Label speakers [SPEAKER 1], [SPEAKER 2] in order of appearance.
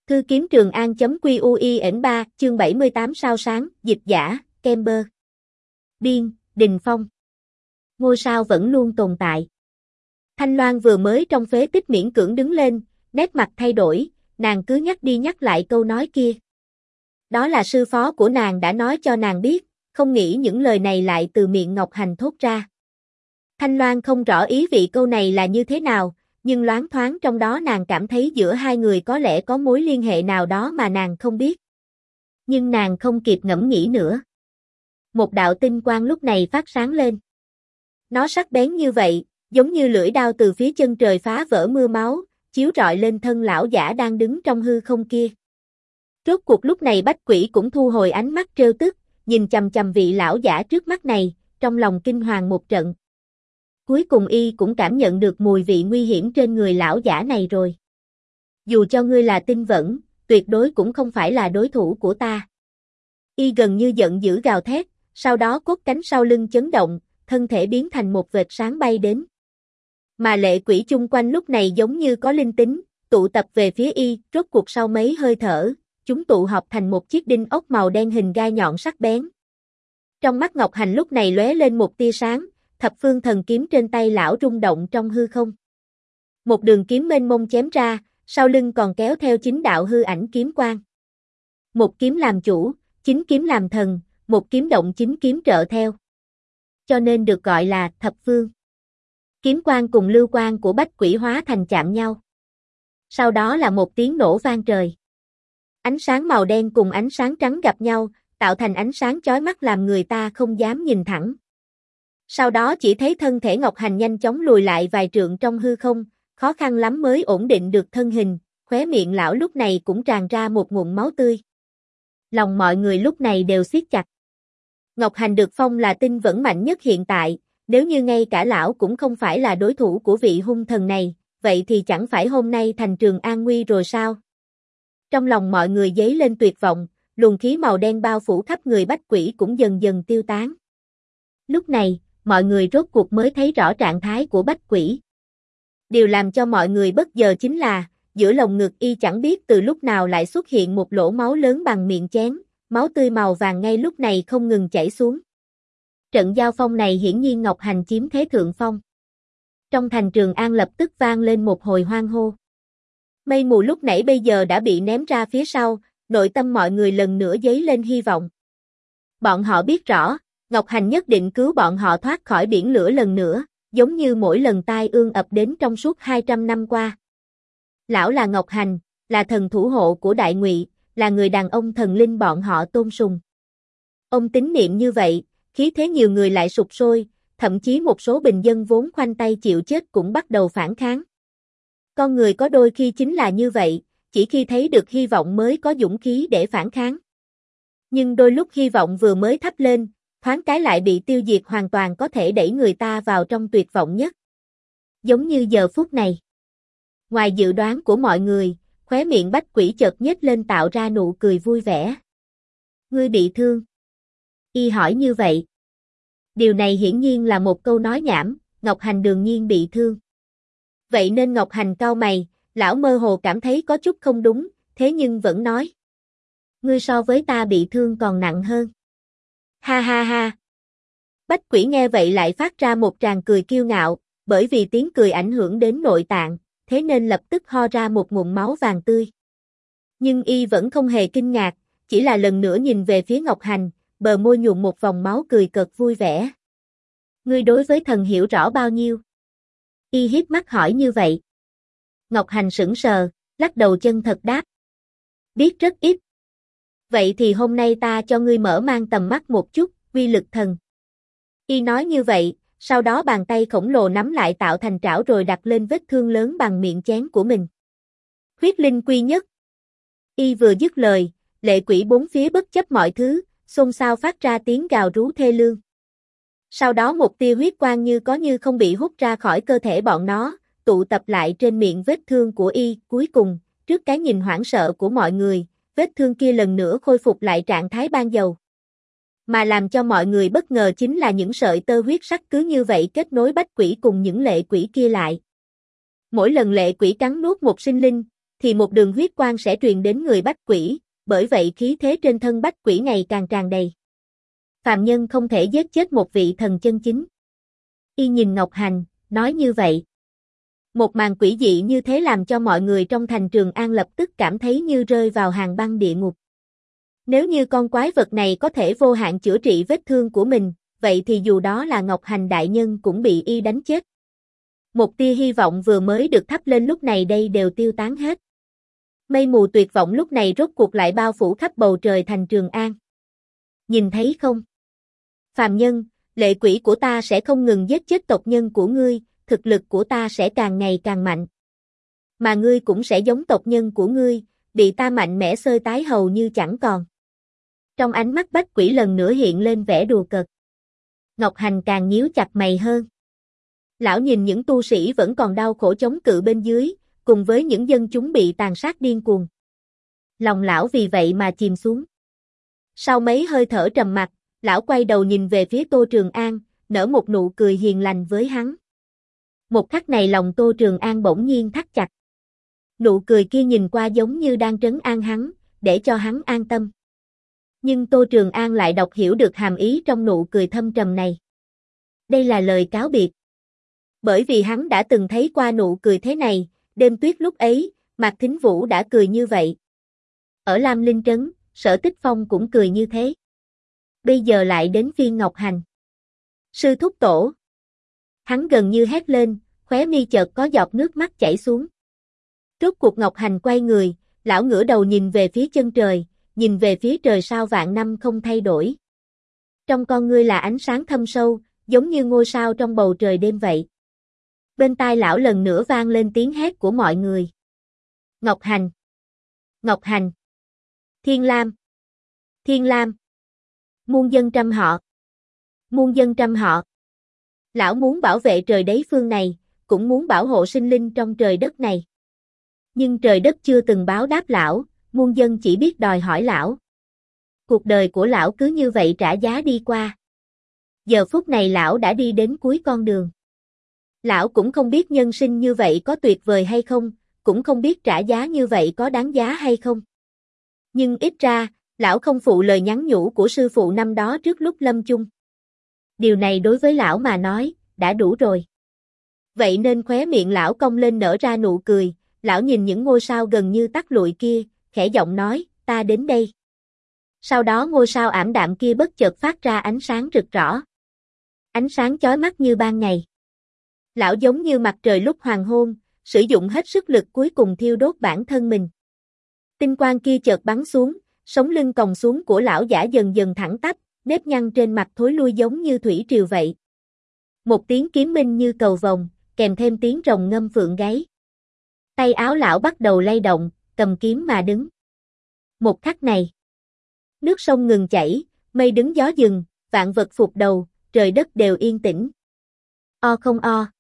[SPEAKER 1] Thư kiếm Trường An.QUIN3, chương 78 sao sáng, dịch giả, Kemper. Biên, Đình Phong. Ngôi sao vẫn luôn tồn tại. Thanh Loan vừa mới trong phế tích miễn cưỡng đứng lên, nét mặt thay đổi, nàng cứ nhắc đi nhắc lại câu nói kia. Đó là sư phó của nàng đã nói cho nàng biết, không nghĩ những lời này lại từ miệng Ngọc Hành thốt ra. Thanh Loan không rõ ý vị câu này là như thế nào, nhưng loáng thoáng trong đó nàng cảm thấy giữa hai người có lẽ có mối liên hệ nào đó mà nàng không biết. Nhưng nàng không kịp ngẫm nghĩ nữa. Một đạo tinh quang lúc này phát sáng lên. Nó sắc bén như vậy, giống như lưỡi đao từ phía chân trời phá vỡ mưa máu, chiếu rọi lên thân lão giả đang đứng trong hư không kia. Rốt cuộc lúc này Bách Quỷ cũng thu hồi ánh mắt trêu tức, nhìn chằm chằm vị lão giả trước mắt này, trong lòng kinh hoàng một trận. Cuối cùng y cũng cảm nhận được mùi vị nguy hiểm trên người lão giả này rồi. Dù cho ngươi là tinh vẫn, tuyệt đối cũng không phải là đối thủ của ta. Y gần như giận dữ gào thét, sau đó cốt cánh sau lưng chấn động, thân thể biến thành một vệt sáng bay đến. Mà lệ quỷ chung quanh lúc này giống như có linh tính, tụ tập về phía y, rốt cuộc sau mấy hơi thở, chúng tụ họp thành một chiếc đinh ốc màu đen hình gai nhọn sắc bén. Trong mắt Ngọc Hành lúc này lóe lên một tia sáng, thập phương thần kiếm trên tay lão rung động trong hư không. Một đường kiếm mênh mông chém ra, sau lưng còn kéo theo 9 đạo hư ảnh kiếm quang. Một kiếm làm chủ, 9 kiếm làm thần, một kiếm động 9 kiếm trợ theo. Cho nên được gọi là thập phương. Kiếm quang cùng lưu quang của Bách Quỷ hóa thành chạm nhau. Sau đó là một tiếng nổ vang trời. Ánh sáng màu đen cùng ánh sáng trắng gặp nhau, tạo thành ánh sáng chói mắt làm người ta không dám nhìn thẳng. Sau đó chỉ thấy thân thể Ngọc Hành nhanh chóng lùi lại vài trượng trong hư không, khó khăn lắm mới ổn định được thân hình, khóe miệng lão lúc này cũng tràn ra một ngụm máu tươi. Lòng mọi người lúc này đều siết chặt. Ngọc Hành được phong là tinh vẫn mạnh nhất hiện tại, nếu như ngay cả lão cũng không phải là đối thủ của vị hung thần này, vậy thì chẳng phải hôm nay thành Trường An nguy rồi sao? Trong lòng mọi người dấy lên tuyệt vọng, luồng khí màu đen bao phủ khắp người Bách Quỷ cũng dần dần tiêu tán. Lúc này, mọi người rốt cuộc mới thấy rõ trạng thái của Bách Quỷ. Điều làm cho mọi người bất ngờ chính là, giữa lồng ngực y chẳng biết từ lúc nào lại xuất hiện một lỗ máu lớn bằng miệng chén, máu tươi màu vàng ngay lúc này không ngừng chảy xuống. Trận giao phong này hiển nhiên Ngọc Hành chiếm thế thượng phong. Trong thành Trường An lập tức vang lên một hồi hoan hô. Mây mù lúc nãy bây giờ đã bị ném ra phía sau, nội tâm mọi người lần nữa dấy lên hy vọng. Bọn họ biết rõ, Ngọc Hành nhất định cứu bọn họ thoát khỏi biển lửa lần nữa, giống như mỗi lần tai ương ập đến trong suốt 200 năm qua. Lão là Ngọc Hành, là thần thủ hộ của Đại Ngụy, là người đàn ông thần linh bọn họ tôn sùng. Ông tín niệm như vậy, khí thế nhiều người lại sục sôi, thậm chí một số bình dân vốn khoanh tay chịu chết cũng bắt đầu phản kháng. Con người có đôi khi chính là như vậy, chỉ khi thấy được hy vọng mới có dũng khí để phản kháng. Nhưng đôi lúc hy vọng vừa mới thắp lên, thoáng cái lại bị tiêu diệt hoàn toàn có thể đẩy người ta vào trong tuyệt vọng nhất. Giống như giờ phút này. Ngoài dự đoán của mọi người, khóe miệng Bách Quỷ chợt nhếch lên tạo ra nụ cười vui vẻ. Ngươi bị thương? Y hỏi như vậy. Điều này hiển nhiên là một câu nói nhảm, Ngọc Hành đương nhiên bị thương. Vậy nên Ngọc Hành cau mày, lão mơ hồ cảm thấy có chút không đúng, thế nhưng vẫn nói. Ngươi so với ta bị thương còn nặng hơn. Ha ha ha. Bách Quỷ nghe vậy lại phát ra một tràng cười kiêu ngạo, bởi vì tiếng cười ảnh hưởng đến nội tạng, thế nên lập tức ho ra một ngụm máu vàng tươi. Nhưng y vẫn không hề kinh ngạc, chỉ là lần nữa nhìn về phía Ngọc Hành, bờ môi nhuộm một vòng máu cười cợt vui vẻ. Ngươi đối với thần hiểu rõ bao nhiêu? Y hiếp mắt hỏi như vậy. Ngọc Hành sững sờ, lắc đầu chân thật đáp. Biết rất ít. Vậy thì hôm nay ta cho ngươi mở mang tầm mắt một chút, uy lực thần. Y nói như vậy, sau đó bàn tay khổng lồ nắm lại tạo thành trảo rồi đặt lên vết thương lớn bằng miệng chén của mình. Huyết linh quy nhất. Y vừa dứt lời, lệ quỷ bốn phía bất chấp mọi thứ, xôn xao phát ra tiếng gào rú thê lương. Sau đó một tia huyết quang như có như không bị hút ra khỏi cơ thể bọn nó, tụ tập lại trên miệng vết thương của y, cuối cùng, trước cái nhìn hoảng sợ của mọi người, vết thương kia lần nữa khôi phục lại trạng thái ban đầu. Mà làm cho mọi người bất ngờ chính là những sợi tơ huyết sắc cứ như vậy kết nối Bách Quỷ cùng những lệ quỷ kia lại. Mỗi lần lệ quỷ cắn nuốt một sinh linh, thì một đường huyết quang sẽ truyền đến người bách quỷ, bởi vậy khí thế trên thân bách quỷ ngày càng tràn đầy. Phàm nhân không thể giết chết một vị thần chân chính. Y nhìn Ngọc Hành, nói như vậy. Một màn quỷ dị như thế làm cho mọi người trong thành Trường An lập tức cảm thấy như rơi vào hàng băng địa ngục. Nếu như con quái vật này có thể vô hạn chữa trị vết thương của mình, vậy thì dù đó là Ngọc Hành đại nhân cũng bị y đánh chết. Một tia hy vọng vừa mới được thắp lên lúc này đây đều tiêu tán hết. Mây mù tuyệt vọng lúc này rốt cuộc lại bao phủ khắp bầu trời thành Trường An. Nhìn thấy không? Phàm nhân, lệ quỷ của ta sẽ không ngừng giết chết tộc nhân của ngươi, thực lực của ta sẽ càng ngày càng mạnh. Mà ngươi cũng sẽ giống tộc nhân của ngươi, bị ta mạnh mẽ xơi tái hầu như chẳng còn. Trong ánh mắt bách quỷ lần nữa hiện lên vẻ đùa cợt. Ngọc Hành càng nhíu chặt mày hơn. Lão nhìn những tu sĩ vẫn còn đau khổ chống cự bên dưới, cùng với những dân chúng bị tàn sát điên cuồng. Lòng lão vì vậy mà chìm xuống. Sau mấy hơi thở trầm mặc, lão quay đầu nhìn về phía Tô Trường An, nở một nụ cười hiền lành với hắn. Một khắc này lòng Tô Trường An bỗng nhiên thắt chặt. Nụ cười kia nhìn qua giống như đang trấn an hắn, để cho hắn an tâm. Nhưng Tô Trường An lại đọc hiểu được hàm ý trong nụ cười thâm trầm này. Đây là lời cáo biệt. Bởi vì hắn đã từng thấy qua nụ cười thế này, đêm tuyết lúc ấy, Mạc Thính Vũ đã cười như vậy. Ở Lam Linh Trấn, Sở Tích Phong cũng cười như thế. Bây giờ lại đến phiên Ngọc Hành. Sư thúc tổ. Hắn gần như hét lên, khóe mi chợt có giọt nước mắt chảy xuống. Rốt cuộc Ngọc Hành quay người, lão ngửa đầu nhìn về phía chân trời, nhìn về phía trời sao vạn năm không thay đổi. Trong con ngươi là ánh sáng thâm sâu, giống như ngôi sao trong bầu trời đêm vậy. Bên tai lão lần nữa vang lên tiếng hét của mọi người. Ngọc Hành! Ngọc Hành! Thiên Lam! Thiên Lam! Muôn dân trăm họ! Muôn dân trăm họ! Lão muốn bảo vệ trời đế phương này, cũng muốn bảo hộ sinh linh trong trời đất này. Nhưng trời đất chưa từng báo đáp lão, muôn dân chỉ biết đòi hỏi lão. Cuộc đời của lão cứ như vậy trả giá đi qua. Giờ phút này lão đã đi đến cuối con đường. Lão cũng không biết nhân sinh như vậy có tuyệt vời hay không, cũng không biết trả giá như vậy có đáng giá hay không. Nhưng ít ra, lão không phụ lời nhắn nhủ của sư phụ năm đó trước lúc lâm chung. Điều này đối với lão mà nói, đã đủ rồi. Vậy nên khóe miệng lão cong lên nở ra nụ cười, lão nhìn những ngôi sao gần như tắt lụi kia, khẽ giọng nói, ta đến đây. Sau đó ngôi sao ảm đạm kia bất chợt phát ra ánh sáng rực rỡ. Ánh sáng chói mắt như ban ngày. Lão giống như mặt trời lúc hoàng hôn, sử dụng hết sức lực cuối cùng thiêu đốt bản thân mình. Tinh quang kia chợt bắn xuống, sống lưng còng xuống của lão giả dần dần thẳng tắp, nếp nhăn trên mặt thối lui giống như thủy triều vậy. Một tiếng kiếm minh như cầu vồng, kèm thêm tiếng rồng ngâm phượng gáy. Tay áo lão bắt đầu lay động, cầm kiếm mà đứng. Một khắc này, nước sông ngừng chảy, mây đứng gió dừng, vạn vật phục đầu, trời đất đều yên tĩnh. O không o.